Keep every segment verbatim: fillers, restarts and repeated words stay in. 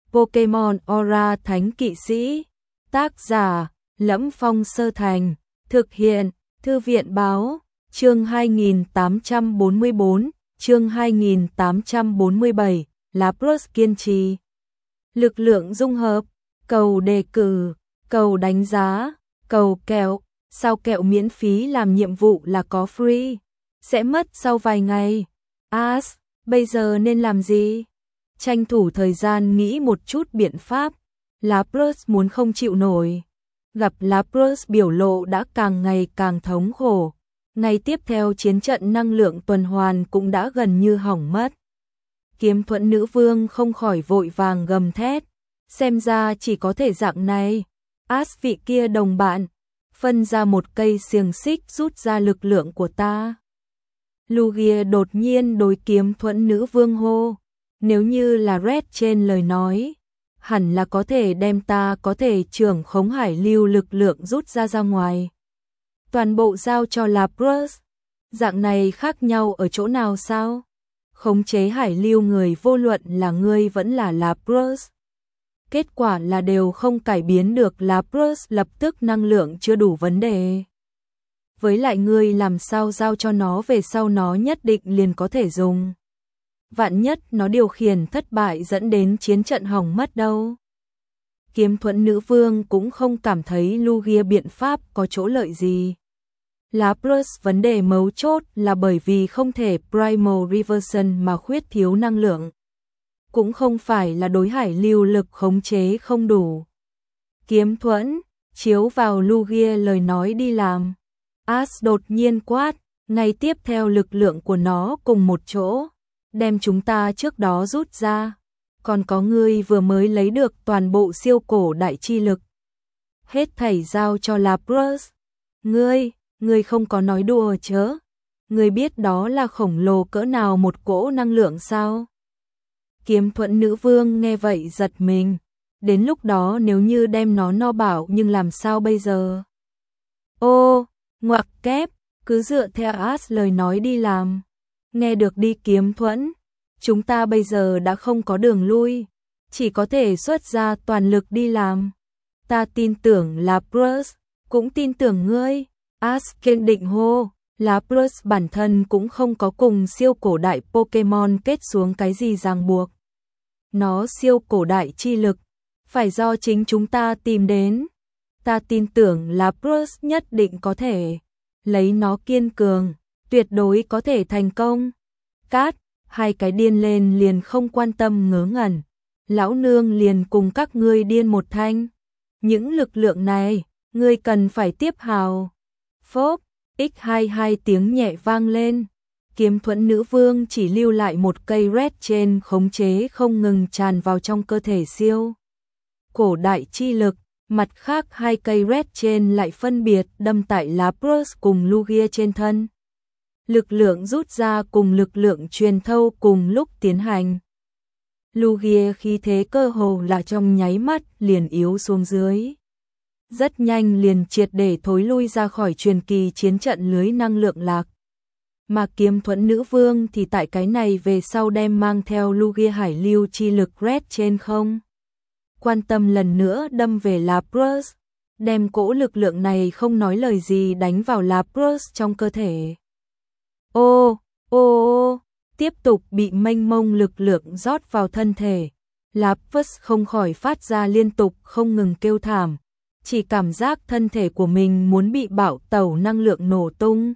Pokemon Aura Thánh Kỵ Sĩ. Tác giả: Lẫm Phong Sơ Thành. Thực hiện: Thư viện báo. Chương hai nghìn tám trăm bốn mươi bốn, chương hai nghìn tám trăm bốn mươi bảy, Lapras kiên trì. Lực lượng dung hợp, cầu đề cử, cầu đánh giá, cầu kẹo, sao kẹo miễn phí làm nhiệm vụ là có free, sẽ mất sau vài ngày. As, bây giờ nên làm gì? Tranh thủ thời gian nghĩ một chút biện pháp. Lapras muốn không chịu nổi. Gặp Lapras biểu lộ đã càng ngày càng thống khổ. Ngày tiếp theo chiến trận năng lượng tuần hoàn cũng đã gần như hỏng mất. Kiếm Thuẫn nữ vương không khỏi vội vàng gầm thét. Xem ra chỉ có thể dạng này. As vị kia đồng bạn, phân ra một cây xiềng xích rút ra lực lượng của ta. Lugia đột nhiên đối Kiếm Thuẫn nữ vương hô. Nếu như là Red trên lời nói, hẳn là có thể đem ta có thể trưởng khống hải lưu lực lượng rút ra ra ngoài. Toàn bộ giao cho Lapras. Dạng này khác nhau ở chỗ nào sao? Khống chế hải lưu người vô luận là ngươi vẫn là Lapras. Kết quả là đều không cải biến được Lapras lập tức năng lượng chưa đủ vấn đề. Với lại ngươi làm sao giao cho nó về sau nó nhất định liền có thể dùng. Vạn nhất nó điều khiển thất bại dẫn đến chiến trận hỏng mất đâu. Kiếm Thuẫn nữ vương cũng không cảm thấy Lugia biện pháp có chỗ lợi gì. Lapras vấn đề mấu chốt là bởi vì không thể Primal Reversion mà khuyết thiếu năng lượng. Cũng không phải là đối hải lưu lực khống chế không đủ. Kiếm Thuẫn, chiếu vào Lugia lời nói đi làm. As đột nhiên quát, ngay tiếp theo lực lượng của nó cùng một chỗ. Đem chúng ta trước đó rút ra. Còn có ngươi vừa mới lấy được toàn bộ siêu cổ đại chi lực. Hết thảy giao cho Lapras. Ngươi, ngươi không có nói đùa chớ. Ngươi biết đó là khổng lồ cỡ nào một cỗ năng lượng sao? Kiếm Thuẫn nữ vương nghe vậy giật mình. Đến lúc đó nếu như đem nó no bảo nhưng làm sao bây giờ? Ô, ngoặc kép, cứ dựa theo As lời nói đi làm. Nghe được đi Kiếm Thuẫn, chúng ta bây giờ đã không có đường lui, chỉ có thể xuất ra toàn lực đi làm. Ta tin tưởng Lapras, cũng tin tưởng ngươi. As kiên định hô, Lapras bản thân cũng không có cùng siêu cổ đại Pokemon kết xuống cái gì ràng buộc. Nó siêu cổ đại chi lực, phải do chính chúng ta tìm đến. Ta tin tưởng Lapras nhất định có thể, lấy nó kiên cường, tuyệt đối có thể thành công. Cát, hai cái điên lên liền không quan tâm ngớ ngẩn. Lão nương liền cùng các ngươi điên một thanh. Những lực lượng này, ngươi cần phải tiếp hào. Phốp, ích hai mươi hai tiếng nhẹ vang lên. Kiếm Thuẫn nữ vương chỉ lưu lại một cây red trên khống chế không ngừng tràn vào trong cơ thể siêu cổ đại chi lực. Mặt khác hai cây red trên lại phân biệt đâm tại Lapras cùng Lugia trên thân. Lực lượng rút ra cùng lực lượng truyền thâu cùng lúc tiến hành. Lugia khí thế cơ hồ là trong nháy mắt liền yếu xuống dưới. Rất nhanh liền triệt để thối lui ra khỏi truyền kỳ chiến trận lưới năng lượng lạc. Mà Kiếm Thuẫn nữ vương thì tại cái này về sau đem mang theo Lugia hải lưu chi lực red trên không. Quan tâm lần nữa đâm về Lapras. Đem cỗ lực lượng này không nói lời gì đánh vào Lapras trong cơ thể. Ô, ô, ô, tiếp tục bị mênh mông lực lượng rót vào thân thể. Lapras không khỏi phát ra liên tục không ngừng kêu thảm. Chỉ cảm giác thân thể của mình muốn bị bạo tẩu năng lượng nổ tung.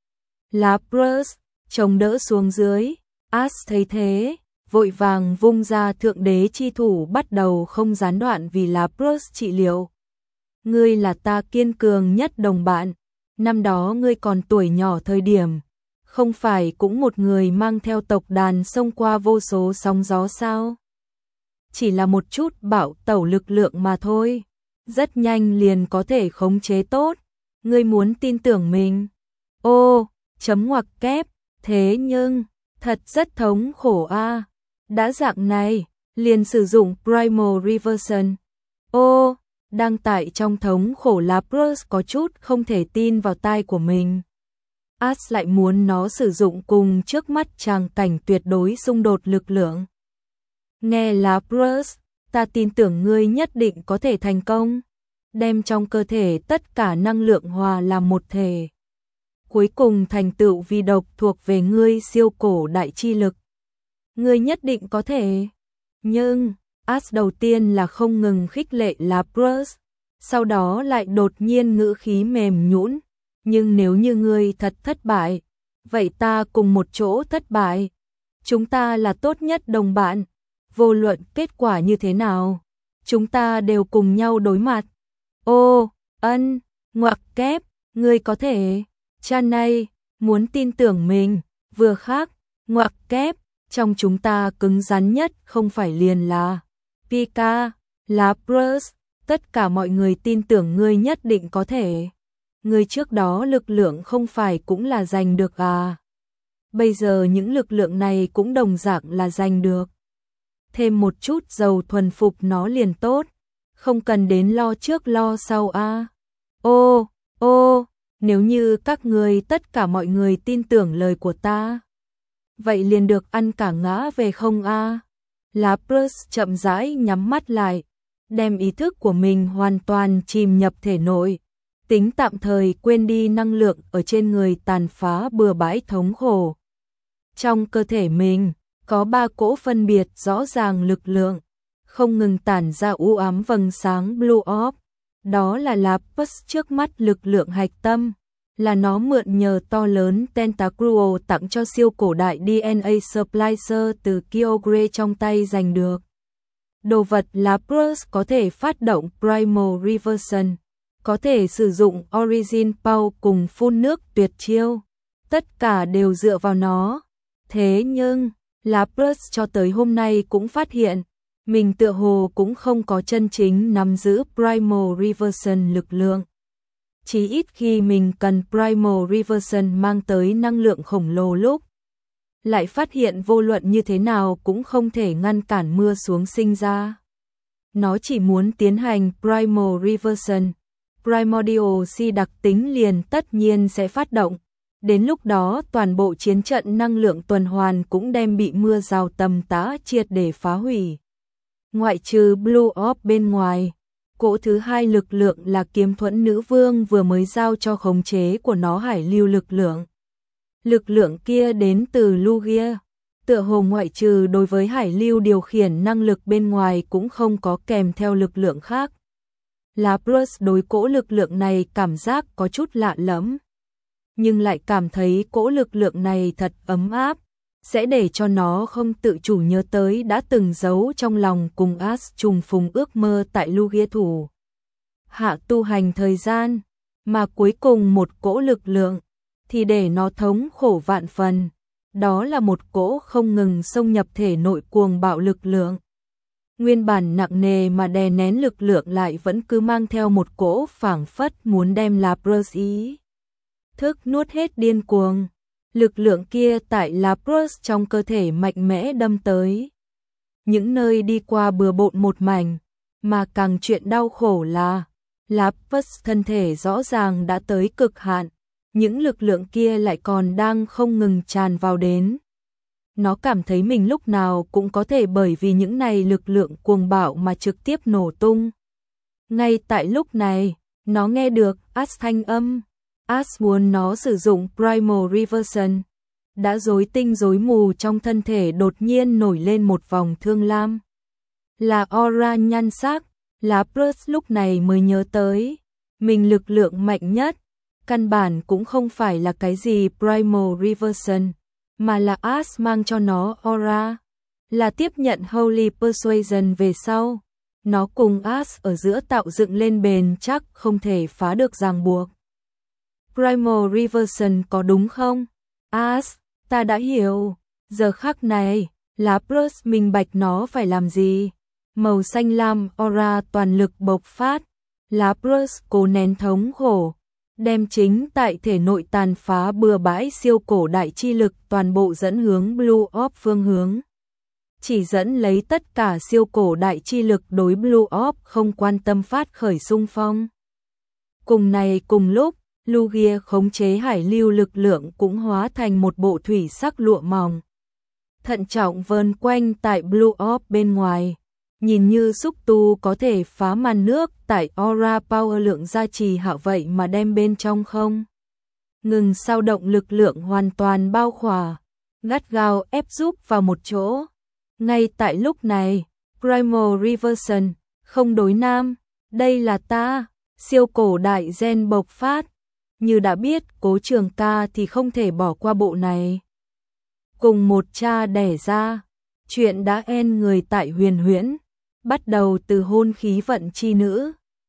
Lapras, chống đỡ xuống dưới. As thấy thế, vội vàng vung ra thượng đế chi thủ bắt đầu không gián đoạn vì Lapras trị liệu. Ngươi là ta kiên cường nhất đồng bạn. Năm đó ngươi còn tuổi nhỏ thời điểm. Không phải cũng một người mang theo tộc đàn xông qua vô số sóng gió sao? Chỉ là một chút bạo tẩu lực lượng mà thôi. Rất nhanh liền có thể khống chế tốt. Ngươi muốn tin tưởng mình. Ô, chấm ngoặc kép. Thế nhưng, thật rất thống khổ a. À. Đã dạng này, liền sử dụng Primal Reversion. Ô, đang tại trong thống khổ Lapras có chút không thể tin vào tai của mình. As lại muốn nó sử dụng cùng trước mắt tràng cảnh tuyệt đối xung đột lực lượng. Nghe Lapras, ta tin tưởng ngươi nhất định có thể thành công, đem trong cơ thể tất cả năng lượng hòa làm một thể. Cuối cùng thành tựu vi độc thuộc về ngươi siêu cổ đại chi lực. Ngươi nhất định có thể. Nhưng, As đầu tiên là không ngừng khích lệ Lapras, sau đó lại đột nhiên ngữ khí mềm nhũn, nhưng nếu như ngươi thật thất bại, vậy ta cùng một chỗ thất bại. Chúng ta là tốt nhất đồng bạn, vô luận kết quả như thế nào, chúng ta đều cùng nhau đối mặt. Ô, ân, ngoặc kép, ngươi có thể. Chanay, muốn tin tưởng mình, vừa khác, ngoặc kép, trong chúng ta cứng rắn nhất không phải liền là Pika, Lapras, tất cả mọi người tin tưởng ngươi nhất định có thể. Ngươi trước đó lực lượng không phải cũng là giành được à? Bây giờ những lực lượng này cũng đồng dạng là giành được. Thêm một chút dầu thuần phục nó liền tốt, không cần đến lo trước lo sau a. À? Ô, ô, nếu như các ngươi tất cả mọi người tin tưởng lời của ta, vậy liền được ăn cả ngã về không a? À? Lapras chậm rãi nhắm mắt lại, đem ý thức của mình hoàn toàn chìm nhập thể nội, tính tạm thời quên đi năng lượng ở trên người tàn phá bừa bãi thống khổ. Trong cơ thể mình, có ba cỗ phân biệt rõ ràng lực lượng, không ngừng tản ra u ám vầng sáng Blue Orb. Đó là Lapras trước mắt lực lượng hạch tâm, là nó mượn nhờ to lớn Tentacruel tặng cho siêu cổ đại đê en a Splicer từ Kyogre trong tay giành được. Đồ vật Lapras có thể phát động Primal Reversion, có thể sử dụng Origin Power cùng phun nước tuyệt chiêu, tất cả đều dựa vào nó. Thế nhưng, Lapras cho tới hôm nay cũng phát hiện, mình tựa hồ cũng không có chân chính nắm giữ Primal Reversion lực lượng. Chỉ ít khi mình cần Primal Reversion mang tới năng lượng khổng lồ lúc, lại phát hiện vô luận như thế nào cũng không thể ngăn cản mưa xuống sinh ra. Nó chỉ muốn tiến hành Primal Reversion, Primordial Si đặc tính liền tất nhiên sẽ phát động. Đến lúc đó toàn bộ chiến trận năng lượng tuần hoàn cũng đem bị mưa rào tầm tã triệt để phá hủy. Ngoại trừ Blue Orb bên ngoài, cỗ thứ hai lực lượng là kiếm thuẫn nữ vương vừa mới giao cho khống chế của nó hải lưu lực lượng. Lực lượng kia đến từ Lugia, tựa hồ ngoại trừ đối với hải lưu điều khiển năng lực bên ngoài cũng không có kèm theo lực lượng khác. Lapras đối cỗ lực lượng này cảm giác có chút lạ lẫm, nhưng lại cảm thấy cỗ lực lượng này thật ấm áp, sẽ để cho nó không tự chủ nhớ tới đã từng giấu trong lòng cùng As trùng phùng ước mơ tại Lugia thủ hạ tu hành thời gian, mà cuối cùng một cỗ lực lượng thì để nó thống khổ vạn phần, đó là một cỗ không ngừng xông nhập thể nội cuồng bạo lực lượng. Nguyên bản nặng nề mà đè nén lực lượng lại vẫn cứ mang theo một cỗ phảng phất muốn đem Lapras ý thức nuốt hết điên cuồng. Lực lượng kia tại Lapras trong cơ thể mạnh mẽ đâm tới. Những nơi đi qua bừa bộn một mảnh, mà càng chuyện đau khổ là Lapras thân thể rõ ràng đã tới cực hạn, những lực lượng kia lại còn đang không ngừng tràn vào đến. Nó cảm thấy mình lúc nào cũng có thể bởi vì những này lực lượng cuồng bạo mà trực tiếp nổ tung. Ngay tại lúc này, nó nghe được As thanh âm. As muốn nó sử dụng Primal Reversion. Đã rối tinh rối mù trong thân thể đột nhiên nổi lên một vòng thương lam. Là aura nhan sắc, Lapras lúc này mới nhớ tới. Mình lực lượng mạnh nhất, căn bản cũng không phải là cái gì Primal Reversion, mà là As mang cho nó aura. Là tiếp nhận Holy Persuasion về sau. Nó cùng As ở giữa tạo dựng lên bền chắc không thể phá được ràng buộc. Primal Reversion có đúng không? As, ta đã hiểu. Giờ khắc này, Lapras minh bạch nó phải làm gì. Màu xanh lam aura toàn lực bộc phát. Lapras cố nén thống khổ, đem chính tại thể nội tàn phá bừa bãi siêu cổ đại chi lực toàn bộ dẫn hướng Blue Orb phương hướng. Chỉ dẫn lấy tất cả siêu cổ đại chi lực đối Blue Orb không quan tâm phát khởi xung phong. Cùng này cùng lúc, Lugia khống chế hải lưu lực lượng cũng hóa thành một bộ thủy sắc lụa mỏng. Thận trọng vờn quanh tại Blue Orb bên ngoài, nhìn như xúc tu có thể phá màn nước tại Aura Power lượng gia trì hạo vậy mà đem bên trong không ngừng sao động lực lượng hoàn toàn bao khỏa, gắt gao ép giúp vào một chỗ. Ngay tại lúc này, Primal Reversion, không đối nam, đây là ta, siêu cổ đại gen bộc phát. Như đã biết Cố Trường Ca thì không thể bỏ qua bộ này. Cùng một cha đẻ ra, chuyện đã en người tại Huyền Huyễn, bắt đầu từ hôn khí vận chi nữ.